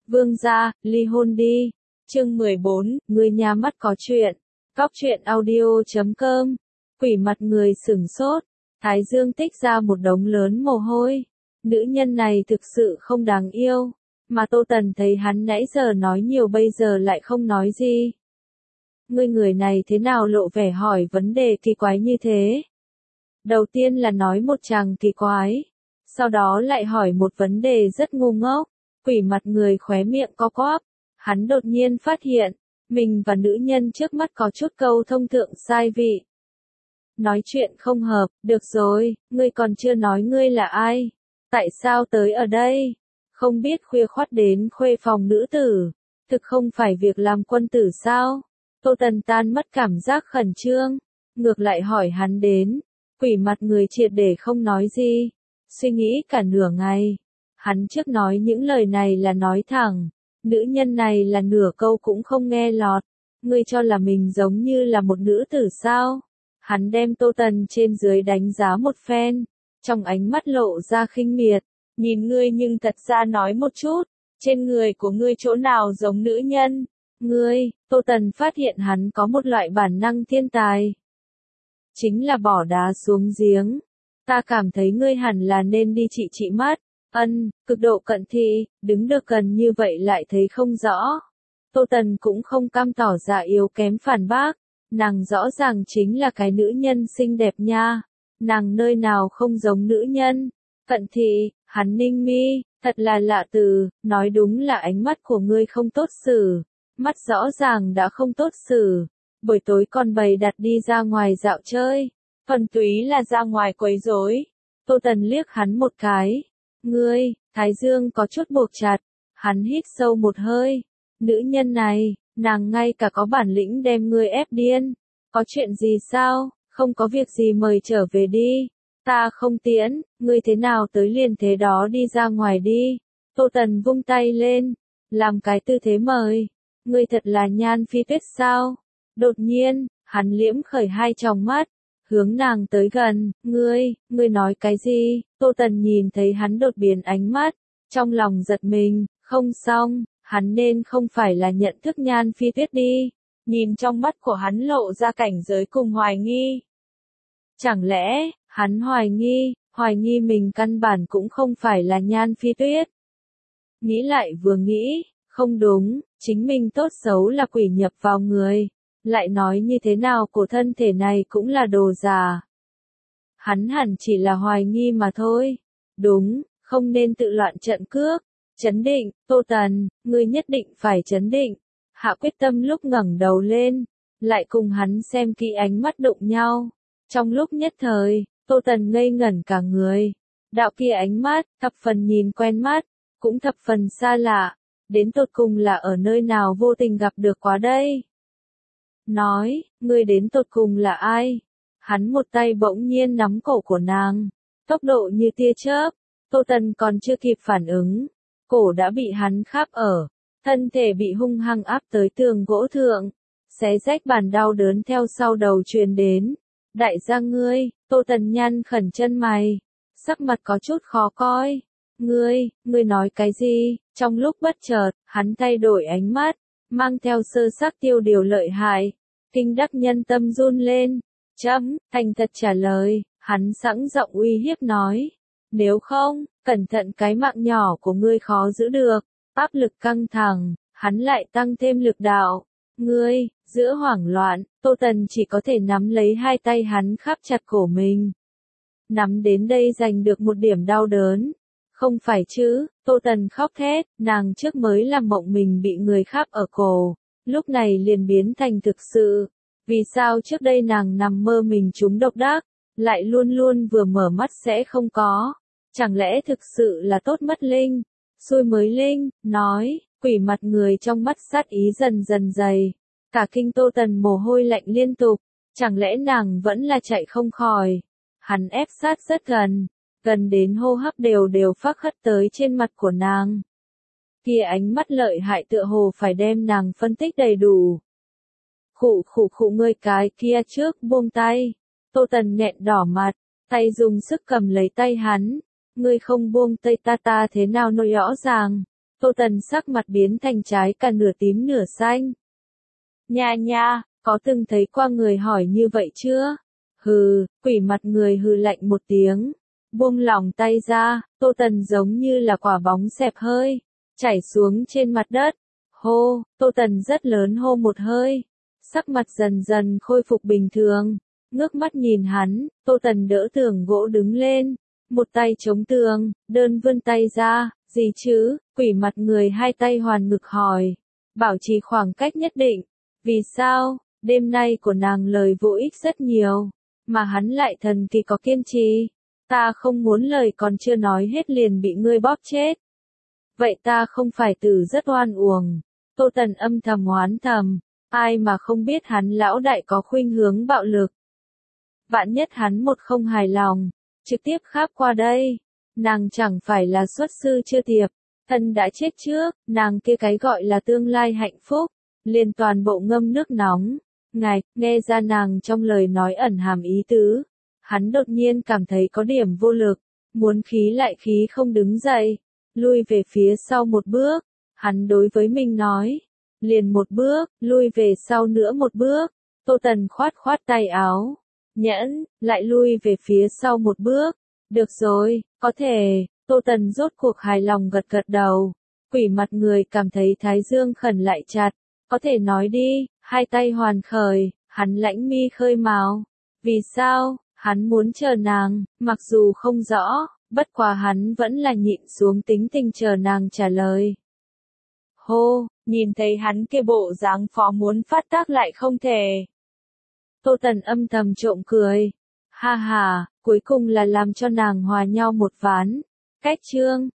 Vương gia, ly hôn đi. Chương 14, người nhà mắt có chuyện. Cóc truyện audio.com. Quỷ mặt người sửng sốt. Thái Dương tích ra một đống lớn mồ hôi. Nữ nhân này thực sự không đáng yêu. Mà Tô Tần thấy hắn nãy giờ nói nhiều bây giờ lại không nói gì. Ngươi người này thế nào lộ vẻ hỏi vấn đề kỳ quái như thế? Đầu tiên là nói một chàng kỳ quái. Sau đó lại hỏi một vấn đề rất ngu ngốc. Quỷ mặt người khóe miệng co quắp. Hắn đột nhiên phát hiện, mình và nữ nhân trước mắt có chút câu thông thượng sai vị. Nói chuyện không hợp, được rồi, ngươi còn chưa nói ngươi là ai? Tại sao tới ở đây? Không biết khuya khoắt đến khuê phòng nữ tử, thực không phải việc làm quân tử sao? Tô Tần tan mất cảm giác khẩn trương, ngược lại hỏi hắn đến. Quỷ mặt người triệt để không nói gì, suy nghĩ cả nửa ngày. Hắn trước nói những lời này là nói thẳng, nữ nhân này là nửa câu cũng không nghe lọt. Ngươi cho là mình giống như là một nữ tử sao? Hắn đem Tô Tần trên dưới đánh giá một phen, trong ánh mắt lộ ra khinh miệt. Nhìn ngươi nhưng thật ra nói một chút, trên người của ngươi chỗ nào giống nữ nhân? Ngươi, Tô Tần phát hiện hắn có một loại bản năng thiên tài. Chính là bỏ đá xuống giếng. Ta cảm thấy ngươi hẳn là nên đi trị mắt. Cực độ cận thị, đứng được gần như vậy lại thấy không rõ. Tô Tần cũng không cam tỏ ra yếu kém phản bác. Nàng rõ ràng chính là cái nữ nhân xinh đẹp nha. Nàng nơi nào không giống nữ nhân. Cận thị, hắn ninh mi, thật là lạ từ, nói đúng là ánh mắt của ngươi không tốt xử. Mắt rõ ràng đã không tốt xử. Buổi tối còn bày đặt đi ra ngoài dạo chơi. Thuần túy là ra ngoài quấy rối. Tô Tần liếc hắn một cái. Ngươi, Thái Dương có chút buộc chặt. Hắn hít sâu một hơi. Nữ nhân này, nàng ngay cả có bản lĩnh đem ngươi ép điên. Có chuyện gì sao? Không có việc gì mời trở về đi. Ta không tiễn, ngươi thế nào tới liền thế đó đi ra ngoài đi. Tô Tần vung tay lên, làm cái tư thế mời. Ngươi thật là Nhan Phi Tuyết sao? Đột nhiên, hắn liễm khởi hai tròng mắt, hướng nàng tới gần. Ngươi nói cái gì? Tô Tần nhìn thấy hắn đột biến ánh mắt, trong lòng giật mình, không xong, hắn nên không phải là nhận thức Nhan Phi Tuyết đi. Nhìn trong mắt của hắn lộ ra cảnh giới cùng hoài nghi. Chẳng lẽ, hắn hoài nghi mình căn bản cũng không phải là Nhan Phi Tuyết. Nghĩ lại vừa nghĩ, không đúng, chính mình tốt xấu là quỷ nhập vào người. Lại nói như thế nào của thân thể này cũng là đồ giả. Hắn hẳn chỉ là hoài nghi mà thôi. Đúng, không nên tự loạn trận cước. Chấn định, Tô Tần, ngươi nhất định phải chấn định. Hạ quyết tâm lúc ngẩng đầu lên, lại cùng hắn xem kỹ ánh mắt đụng nhau. Trong lúc nhất thời, Tô Tần ngây ngẩn cả người. Đạo kia ánh mắt, thập phần nhìn quen mắt, cũng thập phần xa lạ. Đến tột cùng là ở nơi nào vô tình gặp được quá đây? Nói, ngươi đến tột cùng là ai? Hắn một tay bỗng nhiên nắm cổ của nàng. Tốc độ như tia chớp. Tô Tần còn chưa kịp phản ứng. Cổ đã bị hắn kháp ở. Thân thể bị hung hăng áp tới tường gỗ thượng. Xé rách bàn đau đớn theo sau đầu truyền đến. Đại gia ngươi, Tô Tần nhăn khẩn chân mày. Sắc mặt có chút khó coi. Ngươi nói cái gì? Trong lúc bất chợt, hắn thay đổi ánh mắt, mang theo sơ sắc tiêu điều lợi hại. Kinh đắc nhân tâm run lên. Thành thật trả lời, hắn sẵn giọng uy hiếp nói. Nếu không, cẩn thận cái mạng nhỏ của ngươi khó giữ được. Áp lực căng thẳng, hắn lại tăng thêm lực đạo. Giữa hoảng loạn, Tô Tần chỉ có thể nắm lấy hai tay hắn khắp chặt cổ mình. Nắm đến đây giành được một điểm đau đớn. Không phải chứ, Tô Tần khóc thét, nàng trước mới làm mộng mình bị người khắp ở cổ, lúc này liền biến thành thực sự. Vì sao trước đây nàng nằm mơ mình trúng độc đắc, lại luôn luôn vừa mở mắt sẽ không có? Chẳng lẽ thực sự là tốt mất linh? Xui mới linh, nói, quỷ mặt người trong mắt sát ý dần dần dày. Cả kinh Tô Tần mồ hôi lạnh liên tục, chẳng lẽ nàng vẫn là chạy không khỏi? Hắn ép sát rất gần. Gần đến hô hấp đều phác khất tới trên mặt của nàng. Kia ánh mắt lợi hại tựa hồ phải đem nàng phân tích đầy đủ. Khụ ngươi cái kia trước buông tay. Tô Tần nghẹn đỏ mặt, tay dùng sức cầm lấy tay hắn. Ngươi không buông tay ta thế nào nói rõ ràng. Tô Tần sắc mặt biến thành trái cả nửa tím nửa xanh. Nha nha, có từng thấy qua người hỏi như vậy chưa? Hừ, quỷ mặt người hừ lạnh một tiếng. Buông lỏng tay ra, Tô Tần giống như là quả bóng xẹp hơi, chảy xuống trên mặt đất. Hô, Tô Tần rất lớn hô một hơi. Sắc mặt dần dần khôi phục bình thường. Ngước mắt nhìn hắn, Tô Tần đỡ tường gỗ đứng lên. Một tay chống tường, đơn vươn tay ra. Gì chứ? Quỷ mặt người hai tay hoàn ngực hỏi. Bảo trì khoảng cách nhất định. Vì sao? Đêm nay của nàng lời vô ích rất nhiều. Mà hắn lại thần kỳ có kiên trì. Ta không muốn lời còn chưa nói hết liền bị ngươi bóp chết. Vậy ta không phải tử rất oan uổng. Tô Tần âm thầm oán thầm. Ai mà không biết hắn lão đại có khuynh hướng bạo lực. Vạn nhất hắn một không hài lòng. Trực tiếp kháp qua đây. Nàng chẳng phải là xuất sư chưa tiệp. Thân đã chết trước. Nàng kia cái gọi là tương lai hạnh phúc. Liền toàn bộ ngâm nước nóng. Ngài, nghe ra nàng trong lời nói ẩn hàm ý tứ. Hắn đột nhiên cảm thấy có điểm vô lực. Muốn khí lại khí không đứng dậy. Lui về phía sau một bước. Hắn đối với mình nói. Liền một bước, lui về sau nữa một bước. Tô Tần khoát khoát tay áo. Nhẫn, lại lui về phía sau một bước. Được rồi, có thể. Tô Tần rốt cuộc hài lòng gật gật đầu. Quỷ mặt người cảm thấy thái dương khẩn lại chặt. Có thể nói đi, hai tay hoàn khởi, hắn lãnh mi khơi mào. Vì sao? Hắn muốn chờ nàng, mặc dù không rõ, bất quá hắn vẫn là nhịn xuống tính tình chờ nàng trả lời. Hô, nhìn thấy hắn kia bộ dáng phó muốn phát tác lại không thể. Tô Tần âm thầm trộm cười. Ha ha, cuối cùng là làm cho nàng hòa nhau một ván. Cách chương.